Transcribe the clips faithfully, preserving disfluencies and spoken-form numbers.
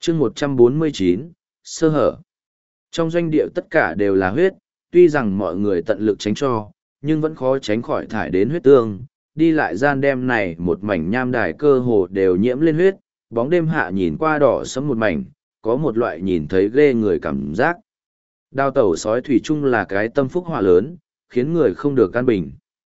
chương một trăm bốn mươi chín, sơ hở. Trong doanh địa tất cả đều là huyết, tuy rằng mọi người tận lực tránh cho, nhưng vẫn khó tránh khỏi thải đến huyết tương. Đi lại gian đêm này một mảnh nham đài cơ hồ đều nhiễm lên huyết, bóng đêm hạ nhìn qua đỏ sẫm một mảnh, có một loại nhìn thấy ghê người cảm giác. Đào tẩu sói thủy chung là cái tâm phúc họa lớn, khiến người không được an bình.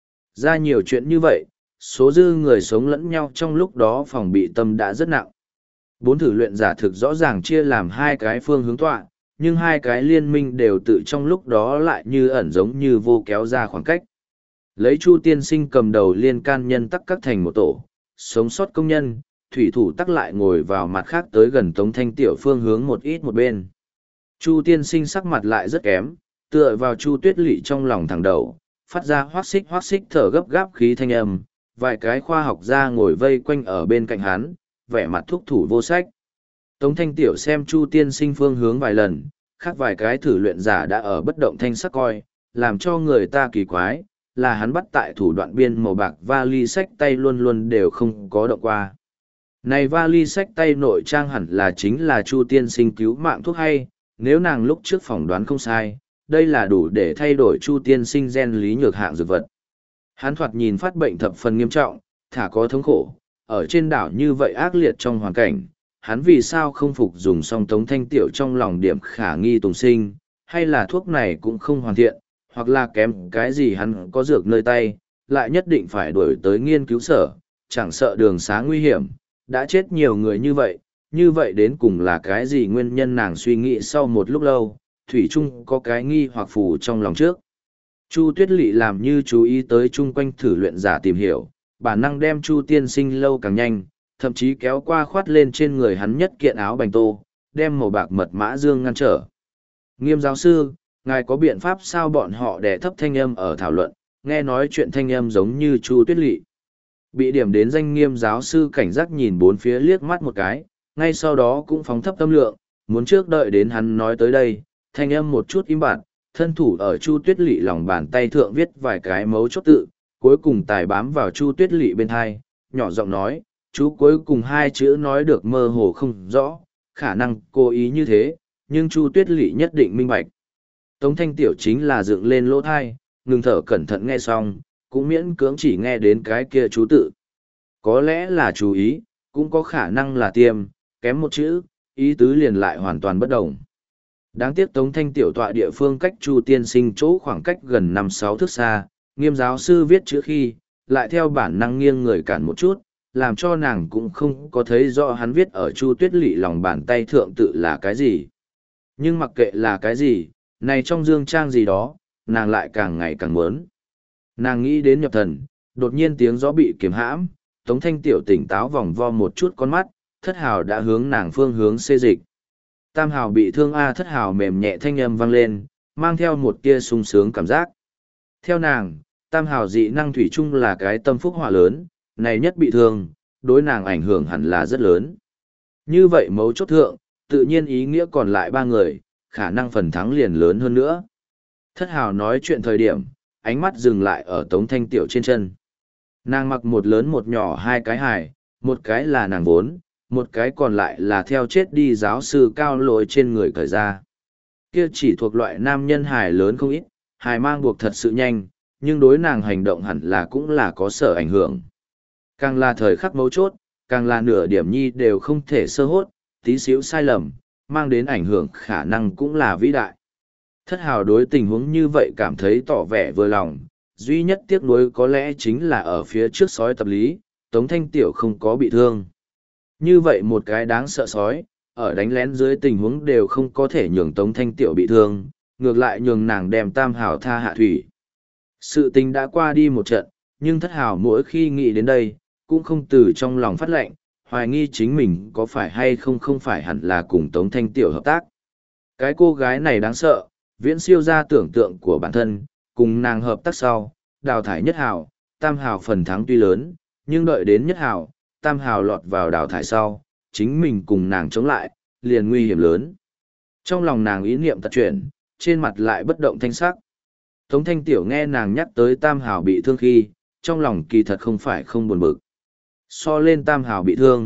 Ra nhiều chuyện như vậy, số dư người sống lẫn nhau trong lúc đó phòng bị tâm đã rất nặng. Bốn thử luyện giả thực rõ ràng chia làm hai cái phương hướng tọa, nhưng hai cái liên minh đều tự trong lúc đó lại như ẩn giống như vô kéo ra khoảng cách. Lấy Chu tiên sinh cầm đầu liên can nhân tắc các thành một tổ, sống sót công nhân, thủy thủ tắc lại ngồi vào mặt khác tới gần Tống Thanh Tiểu phương hướng một ít một bên. Chu tiên sinh sắc mặt lại rất kém, tựa vào Chu Tuyết Lỵ trong lòng thẳng đầu, phát ra hoác xích hoác xích thở gấp gáp khí thanh âm, vài cái khoa học gia ngồi vây quanh ở bên cạnh hắn, vẻ mặt thúc thủ vô sách. Tống Thanh Tiểu xem Chu tiên sinh phương hướng vài lần, khác vài cái thử luyện giả đã ở bất động thanh sắc coi, làm cho người ta kỳ quái, là hắn bắt tại thủ đoạn biên màu bạc vali sách tay luôn luôn đều không có động qua. Này vali sách tay nội trang hẳn là chính là Chu tiên sinh cứu mạng thuốc hay, nếu nàng lúc trước phỏng đoán không sai, đây là đủ để thay đổi Chu tiên sinh gen lý nhược hạng dược vật. Hắn thoạt nhìn phát bệnh thập phần nghiêm trọng, thả có thống khổ, ở trên đảo như vậy ác liệt trong hoàn cảnh, hắn vì sao không phục dùng song Tống Thanh Tiểu trong lòng điểm khả nghi tùng sinh, hay là thuốc này cũng không hoàn thiện, hoặc là kém cái gì hắn có dược nơi tay, lại nhất định phải đuổi tới nghiên cứu sở, chẳng sợ đường xá nguy hiểm, đã chết nhiều người như vậy, như vậy đến cùng là cái gì nguyên nhân nàng suy nghĩ sau một lúc lâu, Thủy Trung có cái nghi hoặc phù trong lòng trước. Chu Tuyết Lỵ làm như chú ý tới chung quanh thử luyện giả tìm hiểu, bản năng đem Chu tiên sinh lâu càng nhanh, thậm chí kéo qua khoát lên trên người hắn nhất kiện áo bành tô, đem màu bạc mật mã dương ngăn trở. Nghiêm giáo sư, ngài có biện pháp sao? Bọn họ đè thấp thanh âm ở thảo luận, nghe nói chuyện thanh âm giống như Chu Tuyết Lỵ. Bị điểm đến danh Nghiêm giáo sư cảnh giác nhìn bốn phía liếc mắt một cái, ngay sau đó cũng phóng thấp tâm lượng, muốn trước đợi đến hắn nói tới đây, thanh âm một chút im bặt, thân thủ ở Chu Tuyết Lỵ lòng bàn tay thượng viết vài cái mấu chốt tự, cuối cùng tài bám vào Chu Tuyết Lỵ bên hai, nhỏ giọng nói, chú cuối cùng hai chữ nói được mơ hồ không rõ, khả năng cố ý như thế, nhưng Chu Tuyết Lỵ nhất định minh bạch. Tống Thanh Tiểu chính là dựng lên lỗ thai, ngừng thở cẩn thận nghe xong, cũng miễn cưỡng chỉ nghe đến cái kia chú tự. Có lẽ là chú ý, cũng có khả năng là tiêm, kém một chữ, ý tứ liền lại hoàn toàn bất đồng. Đáng tiếc Tống Thanh Tiểu tọa địa phương cách Chu tiên sinh chỗ khoảng cách gần năm sáu thước xa, Nghiêm giáo sư viết chữ khi, lại theo bản năng nghiêng người cản một chút, làm cho nàng cũng không có thấy rõ hắn viết ở Chu Tuyết Lỵ lòng bàn tay thượng tự là cái gì. Nhưng mặc kệ là cái gì, này trong dương trang gì đó, nàng lại càng ngày càng muốn. Nàng nghĩ đến nhập thần, đột nhiên tiếng gió bị kiềm hãm, Tống Thanh Tiểu tỉnh táo vòng vo một chút con mắt, Thất Hào đã hướng nàng phương hướng xê dịch. Tam Hào bị thương a. Thất Hào mềm nhẹ thanh âm vang lên, mang theo một tia sung sướng cảm giác. Theo nàng, Tam Hào dị năng thủy chung là cái tâm phúc hỏa lớn, này nhất bị thương, đối nàng ảnh hưởng hẳn là rất lớn. Như vậy mấu chốt thượng, tự nhiên ý nghĩa còn lại ba người, khả năng phần thắng liền lớn hơn nữa. Thất Hào nói chuyện thời điểm, ánh mắt dừng lại ở Tống Thanh Tiểu trên chân. Nàng mặc một lớn một nhỏ hai cái hài, một cái là nàng vốn, một cái còn lại là theo chết đi giáo sư cao lội trên người cởi ra. Kia chỉ thuộc loại nam nhân hài lớn không ít, hài mang buộc thật sự nhanh, nhưng đối nàng hành động hẳn là cũng là có sở ảnh hưởng. Càng là thời khắc mấu chốt, càng là nửa điểm nhi đều không thể sơ hốt, tí xíu sai lầm, mang đến ảnh hưởng khả năng cũng là vĩ đại. Thất Hào đối tình huống như vậy cảm thấy tỏ vẻ vừa lòng, duy nhất tiếc nuối có lẽ chính là ở phía trước sói tập lý, Tống Thanh Tiểu không có bị thương. Như vậy một cái đáng sợ sói, ở đánh lén dưới tình huống đều không có thể nhường Tống Thanh Tiểu bị thương, ngược lại nhường nàng đem Tam Hào tha hạ thủy. Sự tình đã qua đi một trận, nhưng Thất Hào mỗi khi nghĩ đến đây, cũng không từ trong lòng phát lệnh, hoài nghi chính mình có phải hay không không phải hẳn là cùng Tống Thanh Tiểu hợp tác. Cái cô gái này đáng sợ, viễn siêu ra tưởng tượng của bản thân, cùng nàng hợp tác sau, đào thải Nhất Hào, Tam Hào phần thắng tuy lớn, nhưng đợi đến Nhất Hào, Tam Hào lọt vào đào thải sau, chính mình cùng nàng chống lại, liền nguy hiểm lớn. Trong lòng nàng ý niệm tật chuyển, trên mặt lại bất động thanh sắc. Tống Thanh Tiểu nghe nàng nhắc tới Tam Hào bị thương khi, trong lòng kỳ thật không phải không buồn bực. So lên Tam Hào bị thương,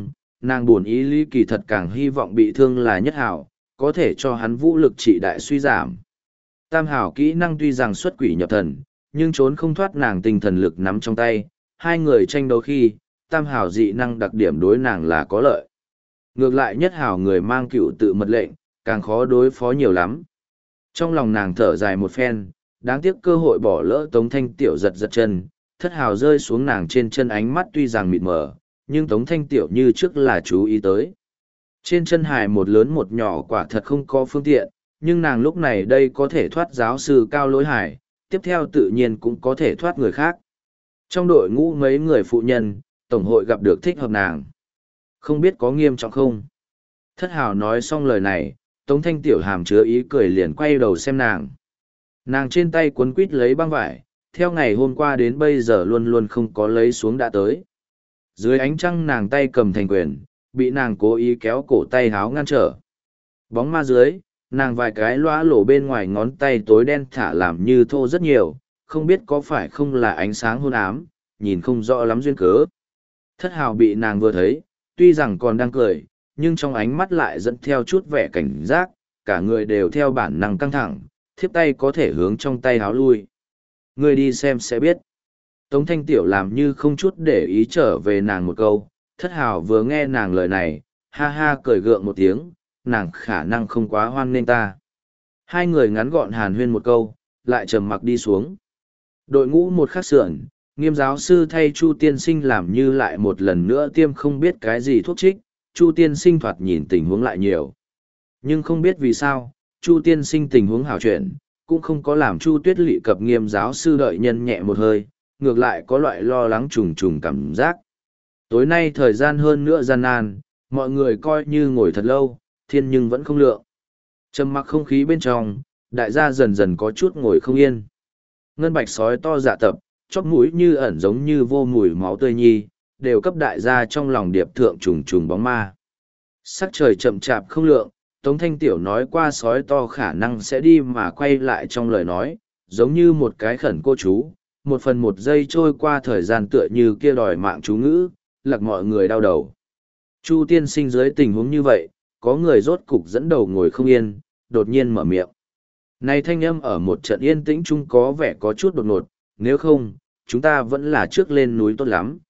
nàng buồn ý Lý kỳ thật càng hy vọng bị thương là Nhất Hảo, có thể cho hắn vũ lực trị đại suy giảm. Tam Hảo kỹ năng tuy rằng xuất quỷ nhập thần, nhưng trốn không thoát nàng tinh thần lực nắm trong tay, hai người tranh đấu khi, Tam Hảo dị năng đặc điểm đối nàng là có lợi. Ngược lại Nhất Hảo người mang cựu tự mật lệnh, càng khó đối phó nhiều lắm. Trong lòng nàng thở dài một phen, đáng tiếc cơ hội bỏ lỡ. Tống Thanh Tiểu giật giật chân, Thất Hảo rơi xuống nàng trên chân, ánh mắt tuy rằng mịt mờ, nhưng Tống Thanh Tiểu như trước là chú ý tới. Trên chân hài một lớn một nhỏ quả thật không có phương tiện, nhưng nàng lúc này đây có thể thoát giáo sư cao lỗi hải, tiếp theo tự nhiên cũng có thể thoát người khác. Trong đội ngũ mấy người phụ nhân, tổng hội gặp được thích hợp nàng. Không biết có nghiêm trọng không? Thất Hảo nói xong lời này, Tống Thanh Tiểu hàm chứa ý cười liền quay đầu xem nàng. Nàng trên tay cuốn quít lấy băng vải, theo ngày hôm qua đến bây giờ luôn luôn không có lấy xuống đã tới. Dưới ánh trăng nàng tay cầm thành quyền, bị nàng cố ý kéo cổ tay háo ngăn trở. Bóng ma dưới, nàng vài cái loa lổ bên ngoài ngón tay tối đen thả làm như thô rất nhiều, không biết có phải không là ánh sáng hôn ám, nhìn không rõ lắm duyên cớ. Thất Hảo bị nàng vừa thấy, tuy rằng còn đang cười, nhưng trong ánh mắt lại dẫn theo chút vẻ cảnh giác, cả người đều theo bản năng căng thẳng, thiếp tay có thể hướng trong tay háo lui. Người đi xem sẽ biết. Tống Thanh Tiểu làm như không chút để ý trở về nàng một câu, Thất Hảo vừa nghe nàng lời này, ha ha cười gượng một tiếng, nàng khả năng không quá hoan nên ta. Hai người ngắn gọn hàn huyên một câu, lại trầm mặc đi xuống. Đội ngũ một khắc sườn, Nghiêm giáo sư thay Chu tiên sinh làm như lại một lần nữa tiêm không biết cái gì thuốc trích, Chu tiên sinh thoạt nhìn tình huống lại nhiều. Nhưng không biết vì sao, Chu tiên sinh tình huống hảo chuyển, cũng không có làm Chu Tuyết Lệ cập Nghiêm giáo sư đợi nhân nhẹ một hơi, ngược lại có loại lo lắng trùng trùng cảm giác. Tối nay thời gian hơn nữa gian nan, mọi người coi như ngồi thật lâu, thiên nhưng vẫn không lượng. Trầm mặc không khí bên trong, đại gia dần dần có chút ngồi không yên. Ngân bạch sói to dạ tập, chóp mũi như ẩn giống như vô mùi máu tươi nhi, đều cấp đại gia trong lòng điệp thượng trùng trùng bóng ma. Sắc trời chậm chạp không lượng, Tống Thanh Tiểu nói qua sói to khả năng sẽ đi mà quay lại trong lời nói, giống như một cái khẩn cô chú, một phần một giây trôi qua thời gian tựa như kia đòi mạng chú ngữ, lặc mọi người đau đầu. Chu tiên sinh dưới tình huống như vậy, có người rốt cục dẫn đầu ngồi không yên, đột nhiên mở miệng. Này thanh âm ở một trận yên tĩnh chung có vẻ có chút đột ngột, nếu không, chúng ta vẫn là trước lên núi tốt lắm.